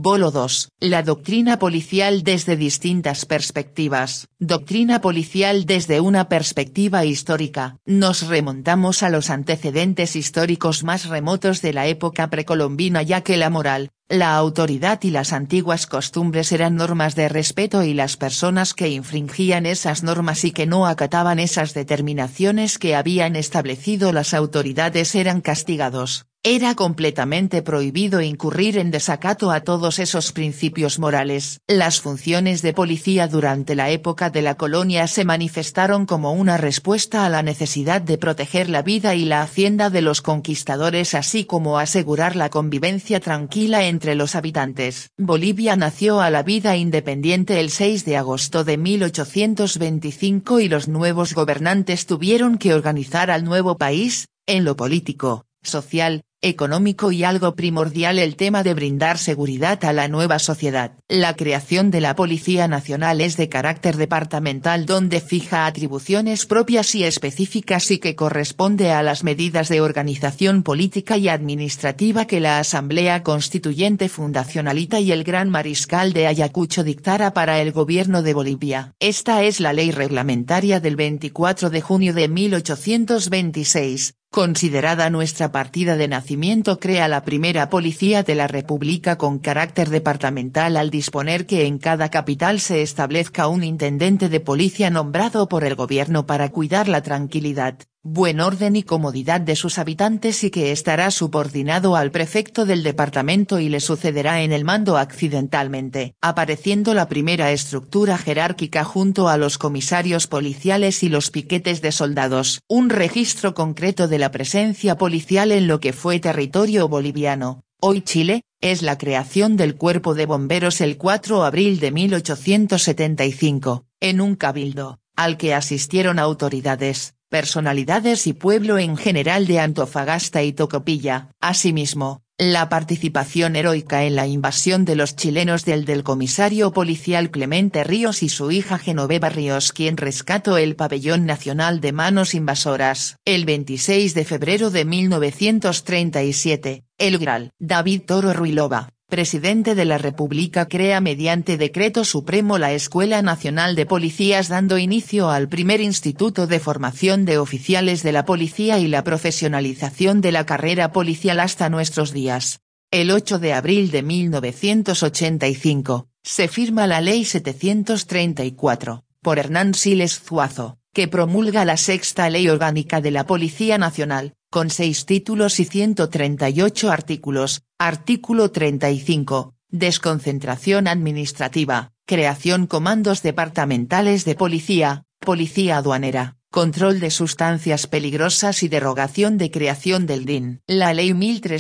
Bolo 2. La doctrina policial desde distintas perspectivas. Doctrina policial desde una perspectiva histórica. Nos remontamos a los antecedentes históricos más remotos de la época precolombina, ya que la moral, la autoridad y las antiguas costumbres eran normas de respeto, y las personas que infringían esas normas y que no acataban esas determinaciones que habían establecido las autoridades eran castigados. Era completamente prohibido incurrir en desacato a todos esos principios morales. Las funciones de policía durante la época de la colonia se manifestaron como una respuesta a la necesidad de proteger la vida y la hacienda de los conquistadores, así como asegurar la convivencia tranquila entre los habitantes. Bolivia nació a la vida independiente el 6 de agosto de 1825 y los nuevos gobernantes tuvieron que organizar al nuevo país, en lo político, social, económico y algo primordial el tema de brindar seguridad a la nueva sociedad. La creación de la Policía Nacional es de carácter departamental, donde fija atribuciones propias y específicas y que corresponde a las medidas de organización política y administrativa que la Asamblea Constituyente Fundacionalista y el Gran Mariscal de Ayacucho dictara para el gobierno de Bolivia. Esta es la ley reglamentaria del 24 de junio de 1826. Considerada nuestra partida de nacimiento, crea la primera policía de la República con carácter departamental al disponer que en cada capital se establezca un intendente de policía nombrado por el gobierno para cuidar la tranquilidad, buen orden y comodidad de sus habitantes, y que estará subordinado al prefecto del departamento y le sucederá en el mando accidentalmente, apareciendo la primera estructura jerárquica junto a los comisarios policiales y los piquetes de soldados. Un registro concreto de la presencia policial en lo que fue territorio boliviano, hoy Chile, es la creación del Cuerpo de Bomberos el 4 de abril de 1875, en un cabildo, al que asistieron autoridades, personalidades y pueblo en general de Antofagasta y Tocopilla. Asimismo, la participación heroica en la invasión de los chilenos del comisario policial Clemente Ríos y su hija Genoveva Ríos, quien rescató el pabellón nacional de manos invasoras. El 26 de febrero de 1937, el Gral. David Toro Ruilova, presidente de la República, crea mediante decreto supremo la Escuela Nacional de Policías, dando inicio al primer instituto de formación de oficiales de la policía y la profesionalización de la carrera policial hasta nuestros días. El 8 de abril de 1985, se firma la Ley 734, por Hernán Siles Zuazo, que promulga la sexta Ley Orgánica de la Policía Nacional, con 6 títulos y 138 artículos. Artículo 35, desconcentración administrativa, creación comandos departamentales de policía, policía aduanera, control de sustancias peligrosas y derogación de creación del DIN. La Ley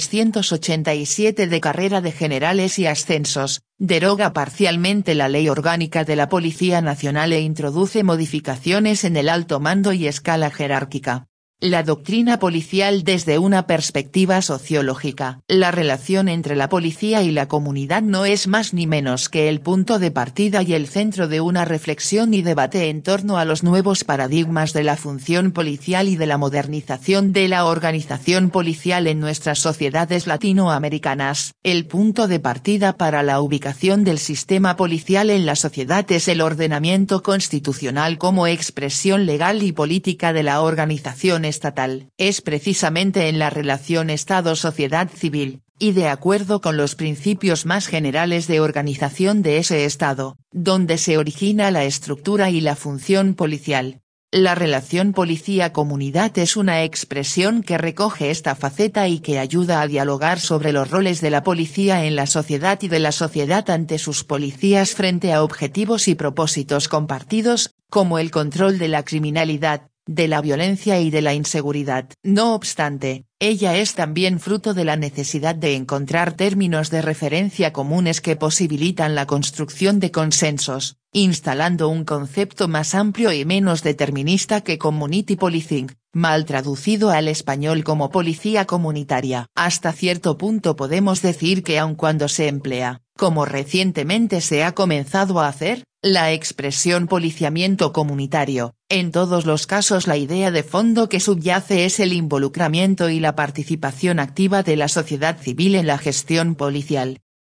1387 de carrera de generales y ascensos, deroga parcialmente la Ley Orgánica de la Policía Nacional e introduce modificaciones en el alto mando y escala jerárquica. La doctrina policial desde una perspectiva sociológica. La relación entre la policía y la comunidad no es más ni menos que el punto de partida y el centro de una reflexión y debate en torno a los nuevos paradigmas de la función policial y de la modernización de la organización policial en nuestras sociedades latinoamericanas. El punto de partida para la ubicación del sistema policial en la sociedad es el ordenamiento constitucional como expresión legal y política de la organización estatal. Es precisamente en la relación Estado-sociedad civil, y de acuerdo con los principios más generales de organización de ese Estado, donde se origina la estructura y la función policial. La relación policía-comunidad es una expresión que recoge esta faceta y que ayuda a dialogar sobre los roles de la policía en la sociedad y de la sociedad ante sus policías frente a objetivos y propósitos compartidos, como el control de la criminalidad, de la violencia y de la inseguridad. No obstante, ella es también fruto de la necesidad de encontrar términos de referencia comunes que posibilitan la construcción de consensos, instalando un concepto más amplio y menos determinista que community policing, mal traducido al español como policía comunitaria. Hasta cierto punto podemos decir que aun cuando se emplea, como recientemente se ha comenzado a hacer, la expresión policiamiento comunitario, en todos los casos la idea de fondo que subyace es el involucramiento y la participación activa de la sociedad civil en la gestión policial.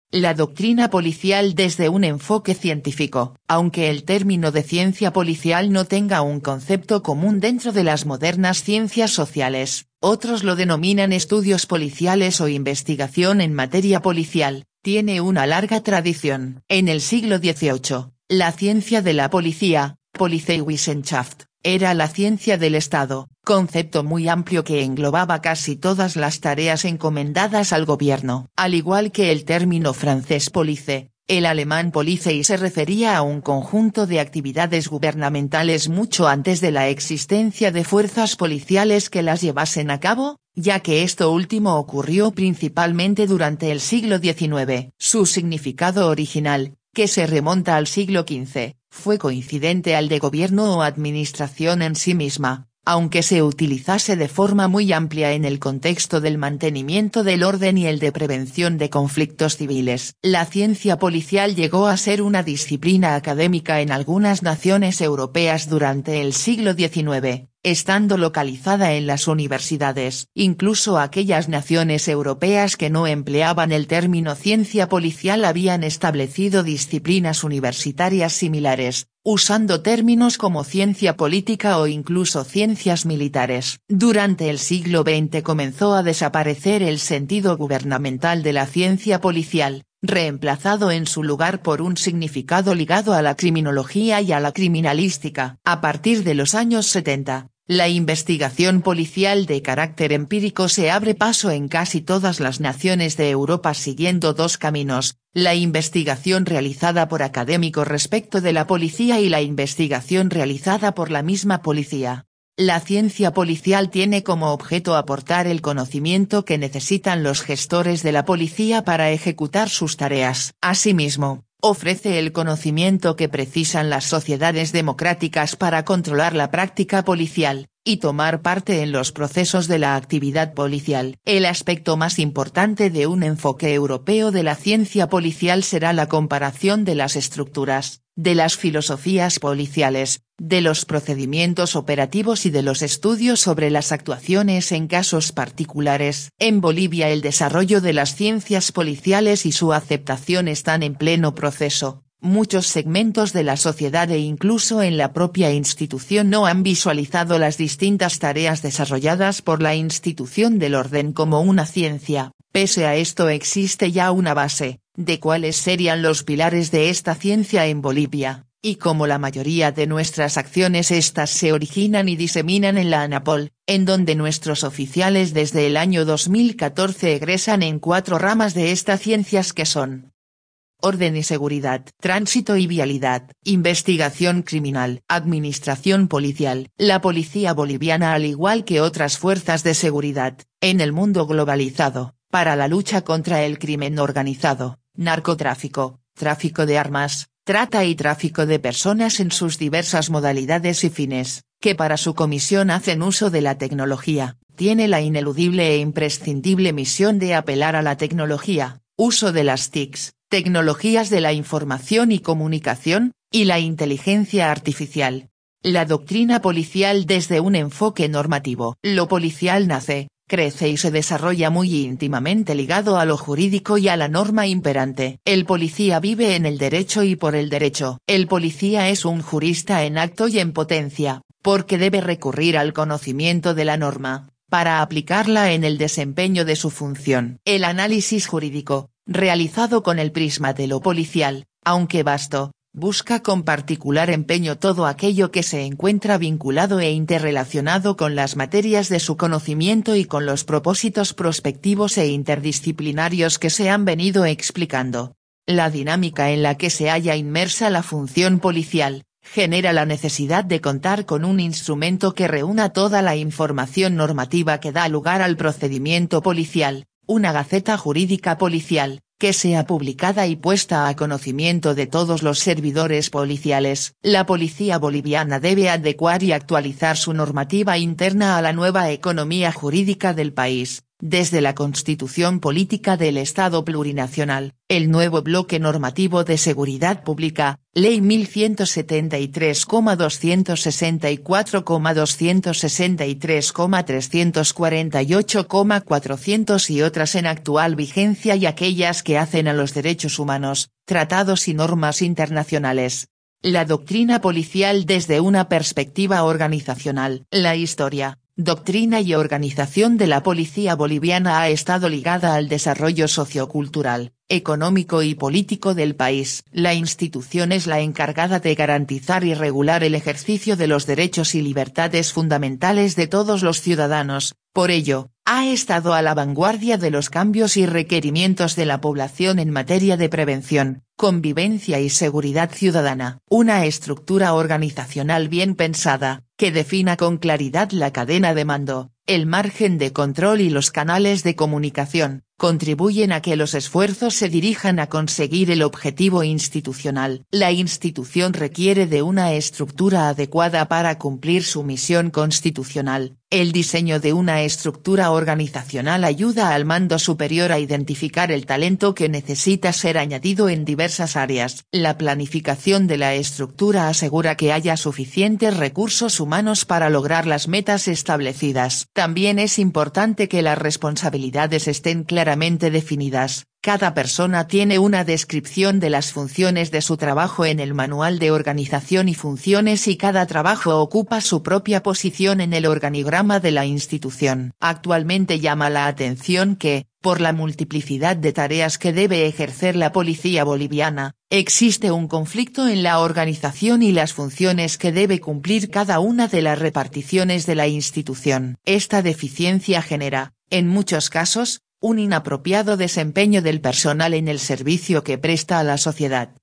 La doctrina policial desde un enfoque científico. Aunque el término de ciencia policial no tenga un concepto común dentro de las modernas ciencias sociales, otros lo denominan estudios policiales o investigación en materia policial, tiene una larga tradición. En el siglo XVIII, la ciencia de la policía, Polizeiwissenschaft, era la ciencia del Estado, concepto muy amplio que englobaba casi todas las tareas encomendadas al gobierno. Al igual que el término francés police, el alemán Polizei se refería a un conjunto de actividades gubernamentales mucho antes de la existencia de fuerzas policiales que las llevasen a cabo, ya que esto último ocurrió principalmente durante el siglo XIX. Su significado original, que se remonta al siglo XV, fue coincidente al de gobierno o administración en sí misma, aunque se utilizase de forma muy amplia en el contexto del mantenimiento del orden y el de prevención de conflictos civiles. La ciencia policial llegó a ser una disciplina académica en algunas naciones europeas durante el siglo XIX, estando localizada en las universidades. Incluso aquellas naciones europeas que no empleaban el término ciencia policial habían establecido disciplinas universitarias similares, usando términos como ciencia política o incluso ciencias militares. Durante el siglo XX comenzó a desaparecer el sentido gubernamental de la ciencia policial, reemplazado en su lugar por un significado ligado a la criminología y a la criminalística. A partir de los años 70, la investigación policial de carácter empírico se abre paso en casi todas las naciones de Europa siguiendo dos caminos: la investigación realizada por académicos respecto de la policía y la investigación realizada por la misma policía. La ciencia policial tiene como objeto aportar el conocimiento que necesitan los gestores de la policía para ejecutar sus tareas. Asimismo, ofrece el conocimiento que precisan las sociedades democráticas para controlar la práctica policial, y tomar parte en los procesos de la actividad policial. El aspecto más importante de un enfoque europeo de la ciencia policial será la comparación de las estructuras, de las filosofías policiales, de los procedimientos operativos y de los estudios sobre las actuaciones en casos particulares. En Bolivia el desarrollo de las ciencias policiales y su aceptación están en pleno proceso. Muchos segmentos de la sociedad e incluso en la propia institución no han visualizado las distintas tareas desarrolladas por la institución del orden como una ciencia. Pese a esto existe ya una base, de cuáles serían los pilares de esta ciencia en Bolivia, y como la mayoría de nuestras acciones estas se originan y diseminan en la ANAPOL, en donde nuestros oficiales desde el año 2014 egresan en 4 ramas de estas ciencias que son: orden y seguridad, tránsito y vialidad, investigación criminal, administración policial. La policía boliviana, al igual que otras fuerzas de seguridad, en el mundo globalizado, para la lucha contra el crimen organizado, narcotráfico, tráfico de armas, trata y tráfico de personas en sus diversas modalidades y fines, que para su comisión hacen uso de la tecnología, tiene la ineludible e imprescindible misión de apelar a la tecnología, uso de las TICs, tecnologías de la información y comunicación, y la inteligencia artificial. La doctrina policial desde un enfoque normativo. Lo policial nace, crece y se desarrolla muy íntimamente ligado a lo jurídico y a la norma imperante. El policía vive en el derecho y por el derecho. El policía es un jurista en acto y en potencia, porque debe recurrir al conocimiento de la norma, para aplicarla en el desempeño de su función. El análisis jurídico, realizado con el prisma de lo policial, aunque vasto, busca con particular empeño todo aquello que se encuentra vinculado e interrelacionado con las materias de su conocimiento y con los propósitos prospectivos e interdisciplinarios que se han venido explicando. La dinámica en la que se halla inmersa la función policial, genera la necesidad de contar con un instrumento que reúna toda la información normativa que da lugar al procedimiento policial, una Gaceta Jurídica Policial, que sea publicada y puesta a conocimiento de todos los servidores policiales. La policía boliviana debe adecuar y actualizar su normativa interna a la nueva economía jurídica del país, Desde la Constitución Política del Estado Plurinacional, el nuevo Bloque Normativo de Seguridad Pública, Ley 1174, y otras en actual vigencia y aquellas que hacen a los derechos humanos, tratados y normas internacionales. La doctrina policial desde una perspectiva organizacional. La historia, doctrina y organización de la policía boliviana ha estado ligada al desarrollo sociocultural, económico y político del país. La institución es la encargada de garantizar y regular el ejercicio de los derechos y libertades fundamentales de todos los ciudadanos. Por ello, ha estado a la vanguardia de los cambios y requerimientos de la población en materia de prevención, convivencia y seguridad ciudadana. Una estructura organizacional bien pensada, que defina con claridad la cadena de mando, el margen de control y los canales de comunicación, contribuyen a que los esfuerzos se dirijan a conseguir el objetivo institucional. La institución requiere de una estructura adecuada para cumplir su misión constitucional. El diseño de una estructura organizacional ayuda al mando superior a identificar el talento que necesita ser añadido en diversas áreas. La planificación de la estructura asegura que haya suficientes recursos humanos para lograr las metas establecidas. También es importante que las responsabilidades estén claramente definidas. Cada persona tiene una descripción de las funciones de su trabajo en el Manual de Organización y Funciones y cada trabajo ocupa su propia posición en el organigrama de la institución. Actualmente llama la atención que, por la multiplicidad de tareas que debe ejercer la policía boliviana, existe un conflicto en la organización y las funciones que debe cumplir cada una de las reparticiones de la institución. Esta deficiencia genera, en muchos casos, un inapropiado desempeño del personal en el servicio que presta a la sociedad.